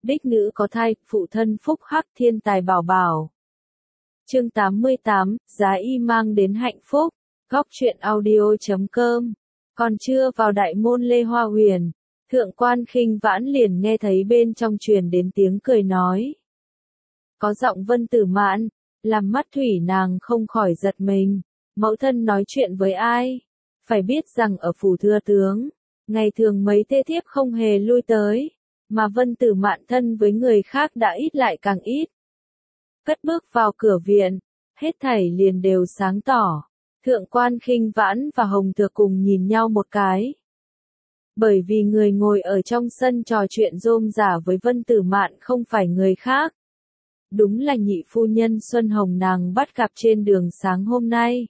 đích nữ có thai, phụ thân phúc hắc thiên tài bảo bảo. Chương 88, giá y mang đến hạnh phúc. Góc truyện audio.com. Còn chưa vào đại môn Lê Hoa Huyền, Thượng quan Khinh Vãn liền nghe thấy bên trong truyền đến tiếng cười nói. Có giọng Vân Tử Mạn, làm mắt thủy nàng không khỏi giật mình. Mẫu thân nói chuyện với ai? Phải biết rằng ở phủ thừa tướng, ngày thường mấy thê thiếp không hề lui tới, mà Vân Tử Mạn thân với người khác đã ít lại càng ít. Cất bước vào cửa viện, hết thảy liền đều sáng tỏ. Thượng quan Khinh Vãn và Hồng Thược cùng nhìn nhau một cái. Bởi vì người ngồi ở trong sân trò chuyện rôm rả với Vân Tử Mạn không phải người khác. Đúng là nhị phu nhân Xuân Hồng nàng bắt gặp trên đường sáng hôm nay.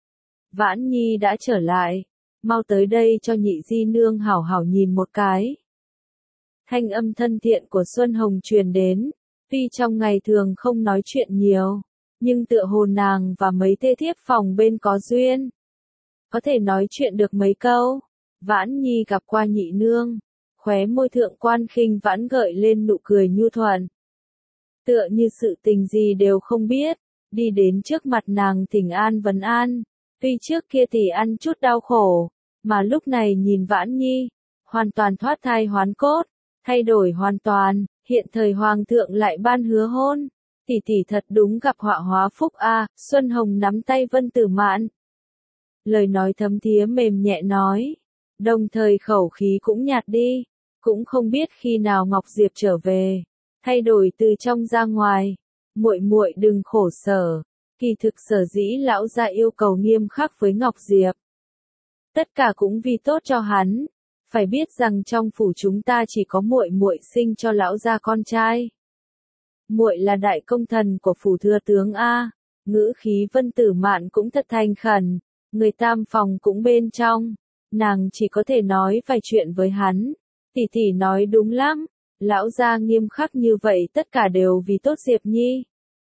Vãn Nhi đã trở lại, mau tới đây cho nhị di nương hảo hảo nhìn một cái. Thanh âm thân thiện của Xuân Hồng truyền đến, tuy trong ngày thường không nói chuyện nhiều, nhưng tựa hồ nàng và mấy thê thiếp phòng bên có duyên. Có thể nói chuyện được mấy câu. Vãn Nhi gặp qua nhị nương, khóe môi Thượng quan Khinh Vãn gợi lên nụ cười nhu thuận. Tựa như sự tình gì đều không biết, đi đến trước mặt nàng thỉnh an vấn an. Tuy trước kia thì ăn chút đau khổ, mà lúc này nhìn Vãn Nhi, hoàn toàn thoát thai hoán cốt, thay đổi hoàn toàn, hiện thời hoàng thượng lại ban hứa hôn. Tỷ tỷ thật đúng gặp họa hóa phúc a. Xuân Hồng nắm tay Vân Tử Mạn. Lời nói thấm thía mềm nhẹ nói, đồng thời khẩu khí cũng nhạt đi, cũng không biết khi nào Ngọc Diệp trở về, thay đổi từ trong ra ngoài, muội muội đừng khổ sở. Kỳ thực sở dĩ lão gia yêu cầu nghiêm khắc với Ngọc Diệp. Tất cả cũng vì tốt cho hắn, phải biết rằng trong phủ chúng ta chỉ có muội muội sinh cho lão gia con trai. Muội là đại công thần của phủ thừa tướng a. Ngữ khí Vân Tử Mạn cũng thật thành khẩn, người tam phòng cũng bên trong, nàng chỉ có thể nói vài chuyện với hắn. Tỷ tỷ nói đúng lắm, lão gia nghiêm khắc như vậy tất cả đều vì tốt Diệp Nhi.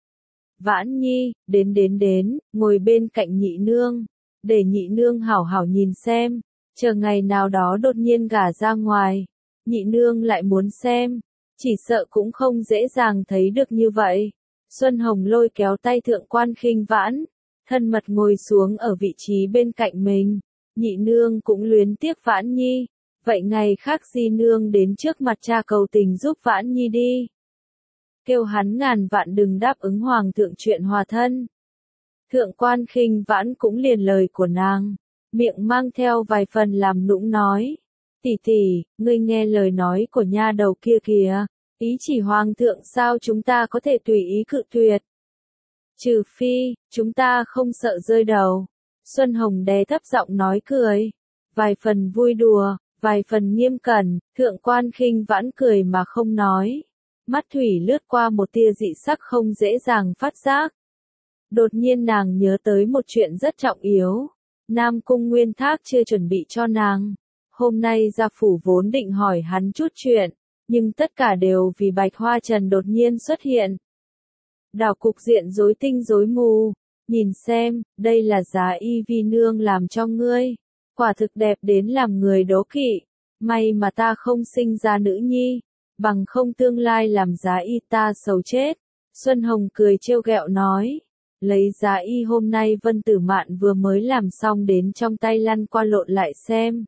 Vãn Nhi, đến, ngồi bên cạnh nhị nương, để nhị nương hảo hảo nhìn xem, chờ ngày nào đó đột nhiên gả ra ngoài, nhị nương lại muốn xem, chỉ sợ cũng không dễ dàng thấy được như vậy. Xuân Hồng lôi kéo tay Thượng quan Khinh Vãn, thân mật ngồi xuống ở vị trí bên cạnh mình, nhị nương cũng luyến tiếc Vãn Nhi, vậy ngày khác di nương đến trước mặt cha cầu tình giúp Vãn Nhi đi. Kêu hắn ngàn vạn đừng đáp ứng hoàng thượng chuyện hòa thân. Thượng quan Khinh Vãn cũng liền lời của nàng, miệng mang theo vài phần làm nũng nói. Tỷ tỷ, ngươi nghe lời nói của nha đầu kia kìa, ý chỉ hoàng thượng sao chúng ta có thể tùy ý cự tuyệt. Trừ phi, chúng ta không sợ rơi đầu. Xuân Hồng đè thấp giọng nói cười, vài phần vui đùa, vài phần nghiêm cẩn. Thượng quan Khinh Vãn cười mà không nói. Mắt thủy lướt qua một tia dị sắc không dễ dàng phát giác. Đột nhiên nàng nhớ tới một chuyện rất trọng yếu. Nam Cung Nguyên Thác chưa chuẩn bị cho nàng. Hôm nay gia phủ vốn định hỏi hắn chút chuyện, nhưng tất cả đều vì Bạch Hoa Trần đột nhiên xuất hiện. Đảo cục diện rối tinh rối mù. Nhìn xem, đây là giá y vi nương làm cho ngươi. Quả thực đẹp đến làm người đố kỵ. May mà ta không sinh ra nữ nhi. Bằng không tương lai làm giá y ta xấu chết. Xuân Hồng cười trêu ghẹo nói. Lấy giá y hôm nay Vân Tử Mạn vừa mới làm xong đến trong tay lăn qua lộn lại xem.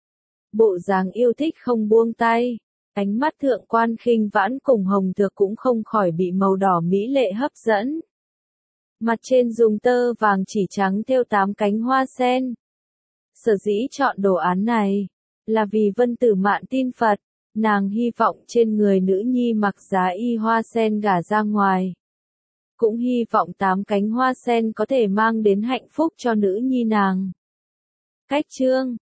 Bộ dáng yêu thích không buông tay. Ánh mắt Thượng quan Khinh Vãn cùng Hồng Thược cũng không khỏi bị màu đỏ mỹ lệ hấp dẫn. Mặt trên dùng tơ vàng chỉ trắng thêu 8 cánh hoa sen. Sở dĩ chọn đồ án này, là vì Vân Tử Mạn tin Phật. Nàng hy vọng trên người nữ nhi mặc giá y hoa sen gả ra ngoài. Cũng hy vọng 8 cánh hoa sen có thể mang đến hạnh phúc cho nữ nhi nàng. Cách chương